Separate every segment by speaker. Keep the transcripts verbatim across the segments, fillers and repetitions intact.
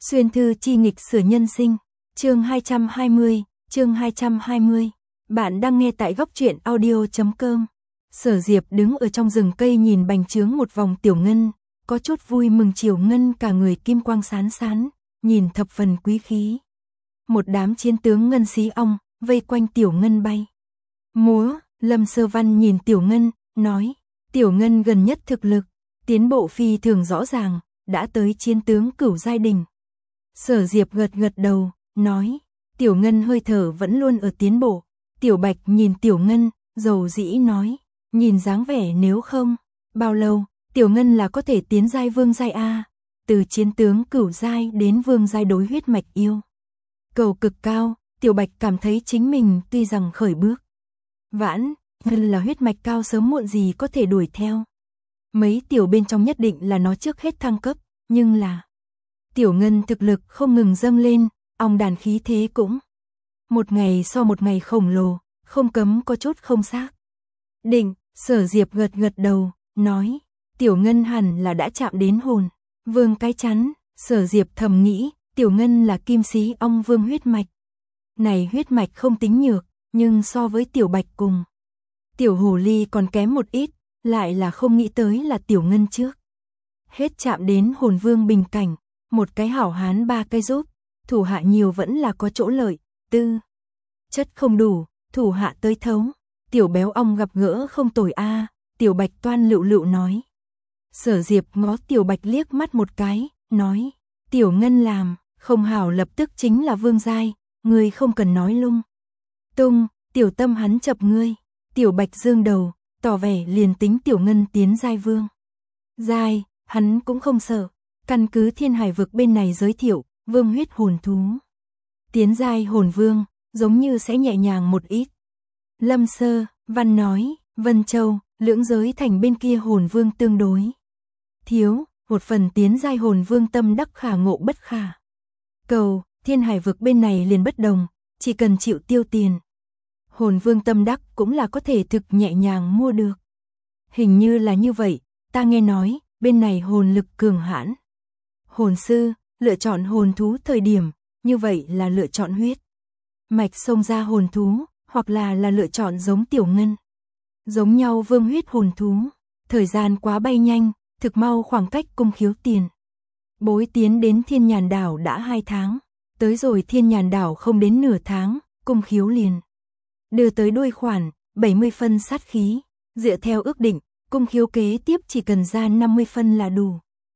Speaker 1: Xuyên thư chi nghịch sửa nhân sinh, chương hai trăm hai mươi, chương hai trăm hai mươi. Bạn đang nghe tại góc truyện audio chấm com. Sở Diệp đứng ở trong rừng cây nhìn bành trướng một vòng Tiểu Ngân, có chút vui mừng. Tiểu Ngân cả người kim quang sán sán, nhìn thập phần quý khí. Một đám chiến tướng ngân xí ong vây quanh Tiểu Ngân bay múa. Lâm Sơ Văn nhìn Tiểu Ngân, nói: Tiểu Ngân gần nhất thực lực tiến bộ phi thường rõ ràng, đã tới chiến tướng cửu giai đỉnh. Sở Diệp gật gật đầu, nói: Tiểu Ngân hơi thở vẫn luôn ở tiến bộ. Tiểu Bạch nhìn Tiểu Ngân, dầu dĩ nói: nhìn dáng vẻ nếu không bao lâu, Tiểu Ngân là có thể tiến giai vương giai a. Từ chiến tướng cửu giai đến vương giai đối huyết mạch yêu cầu cực cao. Tiểu Bạch cảm thấy chính mình tuy rằng khởi bước vãn, nhưng là huyết mạch cao sớm muộn gì có thể đuổi theo. Mấy tiểu bên trong nhất định là nó trước hết thăng cấp, nhưng là Tiểu Ngân thực lực không ngừng dâng lên, ong đàn khí thế cũng một ngày so một ngày khổng lồ, không cấm có chút không xác định. Sở Diệp gật gật đầu, nói: Tiểu Ngân hẳn là đã chạm đến hồn vương cái chắn. Sở Diệp thầm nghĩ, Tiểu Ngân là kim sĩ ong vương huyết mạch. Này huyết mạch không tính nhược, nhưng so với Tiểu Bạch cùng Tiểu Hồ Ly còn kém một ít, lại là không nghĩ tới là Tiểu Ngân trước hết chạm đến hồn vương bình cảnh. Một cái hảo hán ba cái giúp, thủ hạ nhiều vẫn là có chỗ lợi, tư chất không đủ, thủ hạ tới thấu. Tiểu béo ong gặp gỡ không tồi a. Tiểu Bạch toan lựu lựu nói. Sở Diệp ngó Tiểu Bạch liếc mắt một cái, nói: Tiểu Ngân làm không hảo lập tức chính là vương giai, ngươi không cần nói lung tung, tiểu tâm hắn chập ngươi. Tiểu Bạch dương đầu, tỏ vẻ liền tính Tiểu Ngân tiến giai vương giai, hắn cũng không sợ. Căn cứ Thiên Hải vực bên này giới thiệu, vương huyết hồn thú tiến giai hồn vương, giống như sẽ nhẹ nhàng một ít. Lâm Sơ Văn nói: Vân Châu, lưỡng giới thành bên kia hồn vương tương đối thiếu, một phần tiến giai hồn vương tâm đắc khả ngộ bất khả cầu. Thiên Hải vực bên này liền bất đồng, chỉ cần chịu tiêu tiền, hồn vương tâm đắc cũng là có thể thực nhẹ nhàng mua được. Hình như là như vậy, ta nghe nói, bên này hồn lực cường hãn hồn sư, lựa chọn hồn thú thời điểm, như vậy là lựa chọn huyết mạch xông ra hồn thú, hoặc là là lựa chọn giống Tiểu Ngân giống nhau vương huyết hồn thú. Thời gian quá bay nhanh, thực mau khoảng cách cung khiếu tiền bối tiến đến Thiên Nhàn đảo đã hai tháng. Tới rồi Thiên Nhàn đảo không đến nửa tháng, cung khiếu liền đưa tới đuôi khoản bảy mươi phân sát khí. Dựa theo ước định, cung khiếu kế tiếp chỉ cần ra năm mươi phân là đủ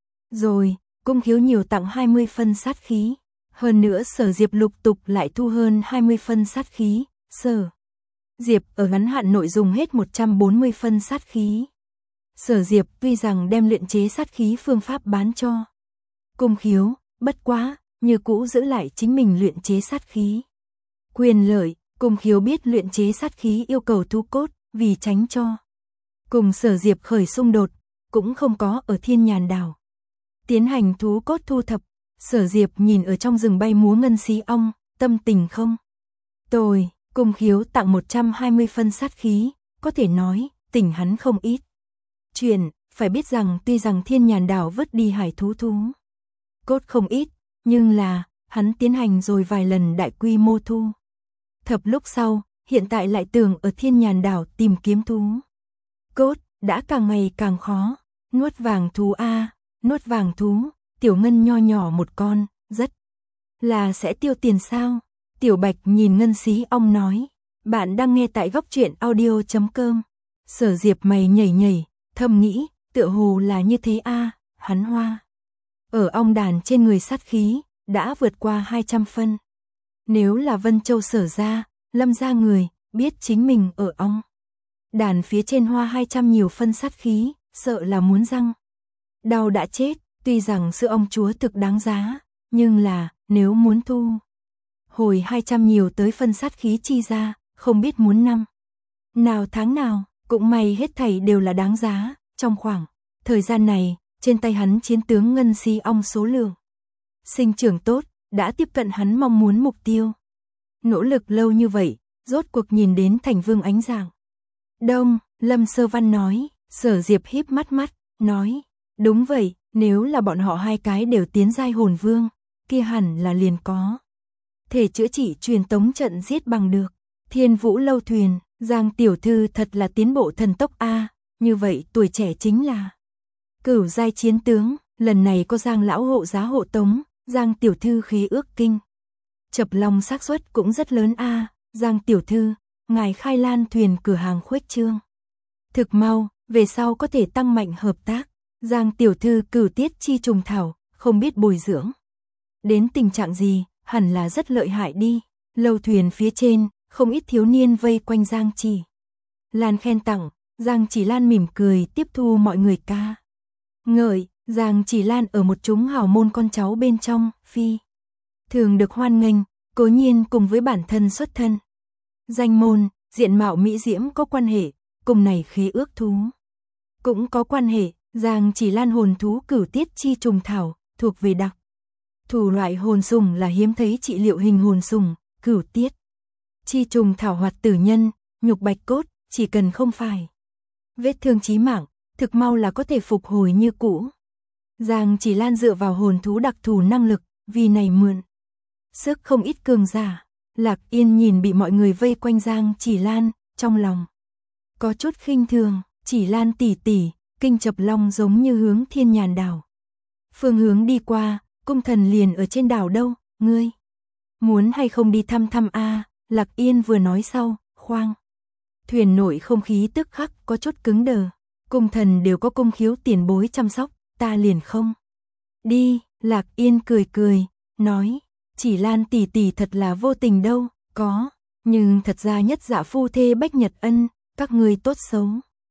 Speaker 1: rồi. Cung khiếu nhiều tặng hai mươi phân sát khí. Hơn nữa Sở Diệp lục tục lại thu hơn hai mươi phân sát khí. Sở Diệp ở ngắn hạn nội dùng hết một trăm bốn mươi phân sát khí. Sở Diệp tuy rằng đem luyện chế sát khí phương pháp bán cho cung khiếu, bất quá, như cũ giữ lại chính mình luyện chế sát khí quyền lợi. Cung khiếu biết luyện chế sát khí yêu cầu thu cốt, vì tránh cho cùng Sở Diệp khởi xung đột, cũng không có ở Thiên Nhàn đảo tiến hành thú cốt thu thập. Sở Diệp nhìn ở trong rừng bay múa ngân xí ong, tâm tình không tồi. Cung khiếu tặng một trăm hai mươi phân sát khí, có thể nói, tỉnh hắn không ít chuyện. Phải biết rằng tuy rằng Thiên Nhàn đảo vứt đi hải thú thú cốt không ít, nhưng là, hắn tiến hành rồi vài lần đại quy mô thu thập lúc sau, hiện tại lại tưởng ở Thiên Nhàn đảo tìm kiếm thú cốt, đã càng ngày càng khó. Nuốt vàng thú a, nuốt vàng thú, Tiểu Ngân nho nhỏ một con, rất là sẽ tiêu tiền sao? Tiểu Bạch nhìn ngân xí ong nói. Bạn đang nghe tại góc truyện audio chấm com. Sở Diệp mày nhảy nhảy, thầm nghĩ, tựa hồ là như thế a. Hắn hoa ở ong đàn trên người sát khí đã vượt qua hai trăm phân. Nếu là Vân Châu Sở ra, Lâm ra người biết chính mình ở ong đàn phía trên hoa hai trăm nhiều phân sát khí, sợ là muốn răng đau đã chết. Tuy rằng sữa ong chúa thực đáng giá, nhưng là nếu muốn thu hồi hai trăm nhiều tới phân sát khí chi ra, không biết muốn năm nào tháng nào. Cũng may hết thảy đều là đáng giá. Trong khoảng thời gian này, trên tay hắn chiến tướng ngân xí ong số lượng sinh trưởng tốt, đã tiếp cận hắn mong muốn mục tiêu. Nỗ lực lâu như vậy, rốt cuộc nhìn đến thành vương ánh dạng đông. Lâm Sơ Văn nói. Sở Diệp híp mắt mắt, nói: đúng vậy, nếu là bọn họ hai cái đều tiến giai hồn vương, kia hẳn là liền có thể chữa trị truyền tống trận giết bằng được. Thiên Vũ lâu thuyền, Giang tiểu thư thật là tiến bộ thần tốc a, như vậy tuổi trẻ chính là cửu giai chiến tướng, lần này có Giang lão hộ giá hộ tống, Giang tiểu thư khí ước kinh chập long xác suất cũng rất lớn a, Giang tiểu thư, ngài khai lan thuyền cửa hàng khuếch trương thực mau, về sau có thể tăng mạnh hợp tác. Giang tiểu thư cửu tiết chi trùng thảo, không biết bồi dưỡng đến tình trạng gì, hẳn là rất lợi hại đi. Lâu thuyền phía trên, không ít thiếu niên vây quanh Giang Chỉ Lan khen tặng, Giang Chỉ Lan mỉm cười tiếp thu mọi người ca ngợi. Giang Chỉ Lan ở một chúng hào môn con cháu bên trong, phi thường được hoan nghênh, cố nhiên cùng với bản thân xuất thân danh môn, diện mạo mỹ diễm có quan hệ, cùng này khí ước thú cũng có quan hệ. Giang Chỉ Lan hồn thú cửu tiết chi trùng thảo, thuộc về đặc thủ loại hồn sùng là hiếm thấy trị liệu hình hồn sùng, cửu tiết chi trùng thảo hoạt tử nhân, nhục bạch cốt, chỉ cần không phải vết thương chí mạng, thực mau là có thể phục hồi như cũ. Giang Chỉ Lan dựa vào hồn thú đặc thù năng lực, vì này mượn sức không ít cường giả. Lạc Yên nhìn bị mọi người vây quanh Giang Chỉ Lan, trong lòng có chút khinh thường. Chỉ Lan tỷ tỷ, kinh chập long giống như hướng Thiên Nhàn đảo phương hướng đi qua, cung thần liền ở trên đảo đâu, ngươi muốn hay không đi thăm thăm a? Lạc Yên vừa nói sau, khoang thuyền nội không khí tức khắc có chút cứng đờ. Cung thần đều có cung khiếu tiền bối chăm sóc, ta liền không đi. Lạc Yên cười cười, nói, Chỉ Lan tỷ tỷ thật là vô tình đâu, có, nhưng thật ra nhất dạ phu thê bách nhật ân, các ngươi tốt xấu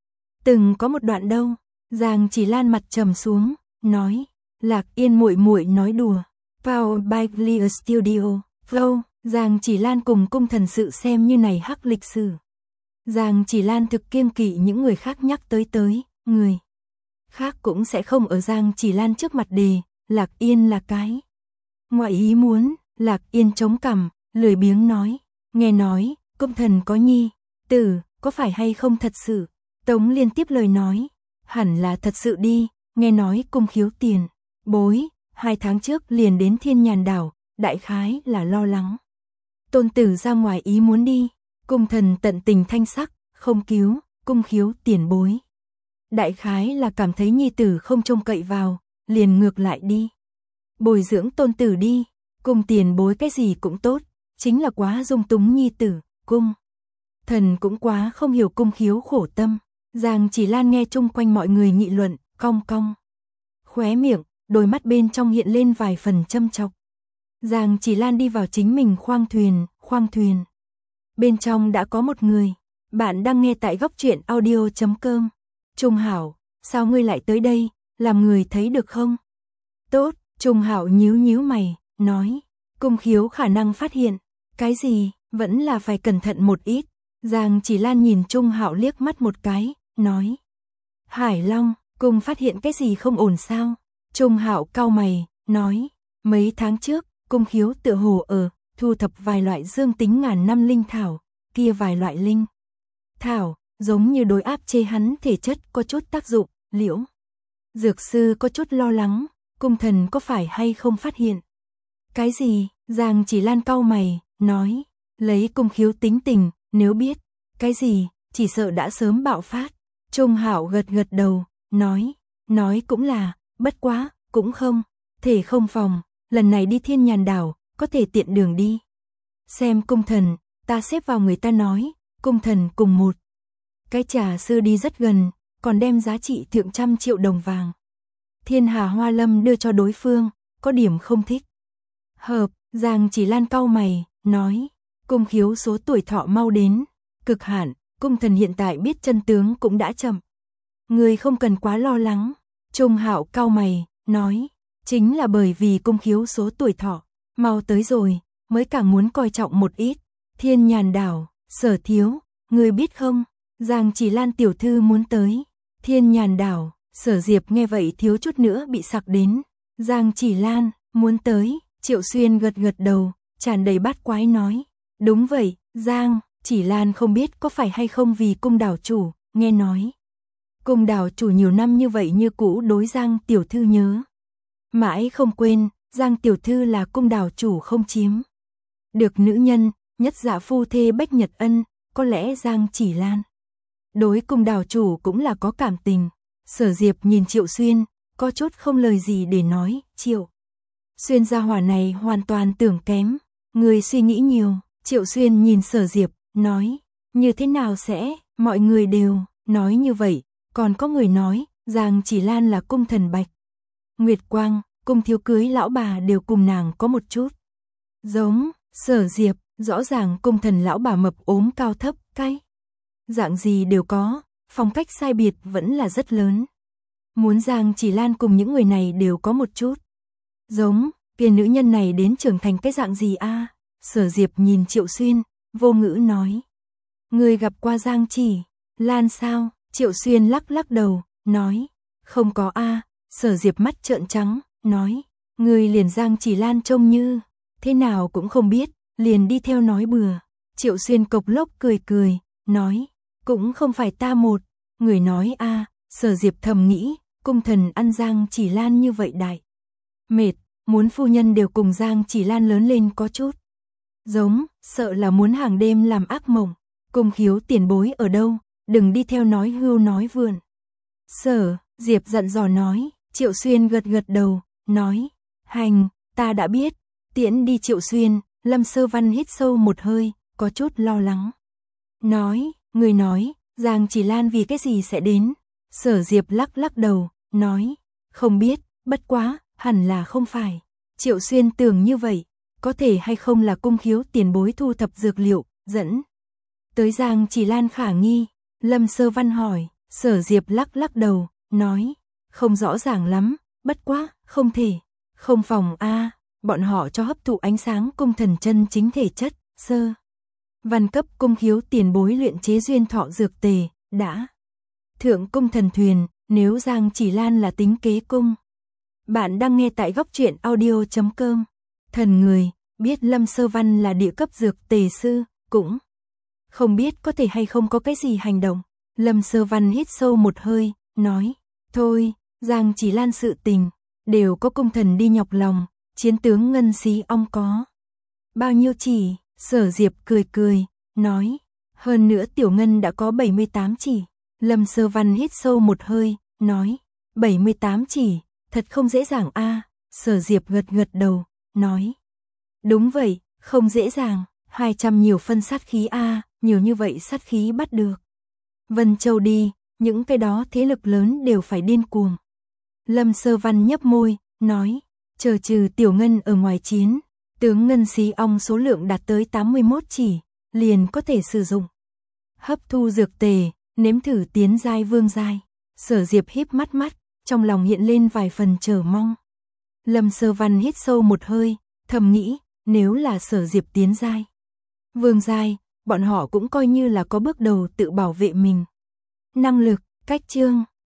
Speaker 1: từng có một đoạn đâu. Giang Chỉ Lan mặt trầm xuống, nói, Lạc Yên muội muội nói đùa. Powered by Clear Studio, Flow. Giang Chỉ Lan cùng cung thần sự xem như này hắc lịch sử. Giang Chỉ Lan thực kiêng kỵ những người khác nhắc tới tới, người khác cũng sẽ không ở Giang Chỉ Lan trước mặt đề, Lạc Yên là cái ngoại ý muốn. Lạc Yên chống cằm, lười biếng nói, nghe nói, cung thần có nhi tử, có phải hay không thật sự? Tống liên tiếp lời nói, hẳn là thật sự đi, nghe nói cung khiếu tiền bối, hai tháng trước liền đến Thiên Nhàn đảo, đại khái là lo lắng tôn tử ra ngoài ý muốn đi. Cung thần tận tình thanh sắc, không cứu, cung khiếu tiền bối đại khái là cảm thấy nhi tử không trông cậy vào, liền ngược lại đi bồi dưỡng tôn tử đi. Cung tiền bối cái gì cũng tốt, chính là quá dung túng nhi tử. Cung thần cũng quá không hiểu cung khiếu khổ tâm. Giang Chỉ Lan nghe chung quanh mọi người nghị luận, cong cong khóe miệng, đôi mắt bên trong hiện lên vài phần châm chọc. Giang Chỉ Lan đi vào chính mình khoang thuyền, khoang thuyền bên trong đã có một người. Bạn đang nghe tại góc truyện audio chấm com. Trung Hảo, sao ngươi lại tới đây, làm người thấy được không? Tốt. Trung Hảo nhíu nhíu mày, nói, cung khiếu khả năng phát hiện cái gì, vẫn là phải cẩn thận một ít. Giang Chỉ Lan nhìn Trung Hạo liếc mắt một cái, nói, Hải Long, cung phát hiện cái gì không ổn sao? Trung Hạo cau mày, nói, mấy tháng trước, cung khiếu tựa hồ ở thu thập vài loại dương tính ngàn năm linh thảo, kia vài loại linh thảo giống như đối áp chế hắn thể chất có chút tác dụng. Liễu dược sư có chút lo lắng, cung thần có phải hay không phát hiện cái gì? Giang Chỉ Lan cau mày, nói, lấy cung khiếu tính tình, nếu biết cái gì, chỉ sợ đã sớm bạo phát. Trung Hạo gật gật đầu, nói, nói cũng là, bất quá, cũng không thể không phòng, lần này đi Thiên Nhàn đảo, có thể tiện đường đi xem cung thần, ta xếp vào người ta nói, cung thần cùng một cái trà sư đi rất gần, còn đem giá trị thượng trăm triệu đồng vàng Thiên Hà Hoa Lâm đưa cho đối phương, có điểm không thích hợp. Giang Chỉ Lan cau mày, nói, cung khiếu số tuổi thọ mau đến cực hạn, cung thần hiện tại biết chân tướng cũng đã chậm, người không cần quá lo lắng. Trung Hạo cau mày, nói, chính là bởi vì cung khiếu số tuổi thọ mau tới rồi, mới càng muốn coi trọng một ít. Thiên Nhàn đảo, Sở thiếu, người biết không, Giang Chỉ Lan tiểu thư muốn tới Thiên Nhàn đảo. Sở Diệp nghe vậy thiếu chút nữa bị sặc đến. Giang Chỉ Lan muốn tới. Triệu Xuyên gật gật đầu, tràn đầy bát quái nói, đúng vậy. Giang Chỉ Lan không biết có phải hay không vì cung đảo chủ, nghe nói cung đảo chủ nhiều năm như vậy như cũ đối Giang tiểu thư nhớ mãi không quên. Giang tiểu thư là cung đảo chủ không chiếm được nữ nhân, nhất dạ phu thê Bách Nhật Ân, có lẽ Giang Chỉ Lan đối cung đảo chủ cũng là có cảm tình. Sở Diệp nhìn Triệu Xuyên, có chút không lời gì để nói. Triệu Xuyên gia hỏa này hoàn toàn tưởng kém, người suy nghĩ nhiều. Triệu Xuyên nhìn Sở Diệp, nói, như thế nào sẽ, mọi người đều nói như vậy, còn có người nói, Giang Chỉ Lan là cung thần Bạch Nguyệt Quang, cung thiếu cưới lão bà đều cùng nàng có một chút giống. Sở Diệp, rõ ràng cung thần lão bà mập ốm cao thấp, cái dạng gì đều có, phong cách sai biệt vẫn là rất lớn. Muốn Giang Chỉ Lan cùng những người này đều có một chút giống, kia nữ nhân này đến trưởng thành cái dạng gì a? Sở Diệp nhìn Triệu Xuyên, vô ngữ nói, người gặp qua Giang Chỉ Lan sao? Triệu Xuyên lắc lắc đầu, nói, không có a. Sở Diệp mắt trợn trắng, nói, người liền Giang Chỉ Lan trông như thế nào cũng không biết, liền đi theo nói bừa. Triệu Xuyên cộc lốc cười cười, nói, cũng không phải ta một người nói a. Sở Diệp thầm nghĩ, cung thần ăn Giang Chỉ Lan như vậy đại mệt, muốn phu nhân đều cùng Giang Chỉ Lan lớn lên có chút giống, sợ là muốn hàng đêm làm ác mộng. Cung khiếu tiền bối ở đâu, đừng đi theo nói hưu nói vượn. Sở Diệp dặn dò nói. Triệu Xuyên gật gật đầu, nói, hành, ta đã biết. Tiễn đi Triệu Xuyên, Lâm Sơ Văn hít sâu một hơi, có chút lo lắng. Nói, người nói, Giang Chỉ Lan vì cái gì sẽ đến? Sở Diệp lắc lắc đầu, nói, không biết, bất quá, hẳn là không phải. Triệu Xuyên tưởng như vậy, có thể hay không là cung khiếu tiền bối thu thập dược liệu, dẫn tới Giang Chỉ Lan khả nghi. Lâm Sơ Văn hỏi. Sở Diệp lắc lắc đầu, nói, không rõ ràng lắm, bất quá, không thể, không phòng a. Bọn họ cho hấp thụ ánh sáng cung thần chân chính thể chất. Sơ Văn cấp cung khiếu tiền bối luyện chế duyên thọ dược tề, đã thượng cung thần thuyền. Nếu Giang Chỉ Lan là tính kế cung. Bạn đang nghe tại góc truyện audio chấm com. Thần người, biết Lâm Sơ Văn là địa cấp dược tề sư, cũng không biết có thể hay không có cái gì hành động. Lâm Sơ Văn hít sâu một hơi, nói, thôi, Giang Chỉ Lan sự tình, đều có cung thần đi nhọc lòng, chiến tướng Ngân Xí ong có bao nhiêu chỉ? Sở Diệp cười cười, nói, hơn nữa Tiểu Ngân đã có bảy mươi tám chỉ. Lâm Sơ Văn hít sâu một hơi, nói, bảy mươi tám chỉ, thật không dễ dàng a. Sở Diệp gật gật đầu, nói, đúng vậy, không dễ dàng, hai trăm nhiều phân sát khí a, nhiều như vậy sát khí bắt được Vân Châu đi, những cái đó thế lực lớn đều phải điên cuồng. Lâm Sơ Văn nhấp môi, nói, chờ trừ Tiểu Ngân ở ngoài chiến, tướng Ngân Xí ong số lượng đạt tới tám mươi mốt chỉ, liền có thể sử dụng hấp thu dược tề, nếm thử tiến giai vương giai. Sở Diệp híp mắt mắt, trong lòng hiện lên vài phần chờ mong. Lâm Sơ Văn hít sâu một hơi, thầm nghĩ, nếu là Sở Diệp tiến giai vương giai, bọn họ cũng coi như là có bước đầu tự bảo vệ mình. Năng lực, cách chương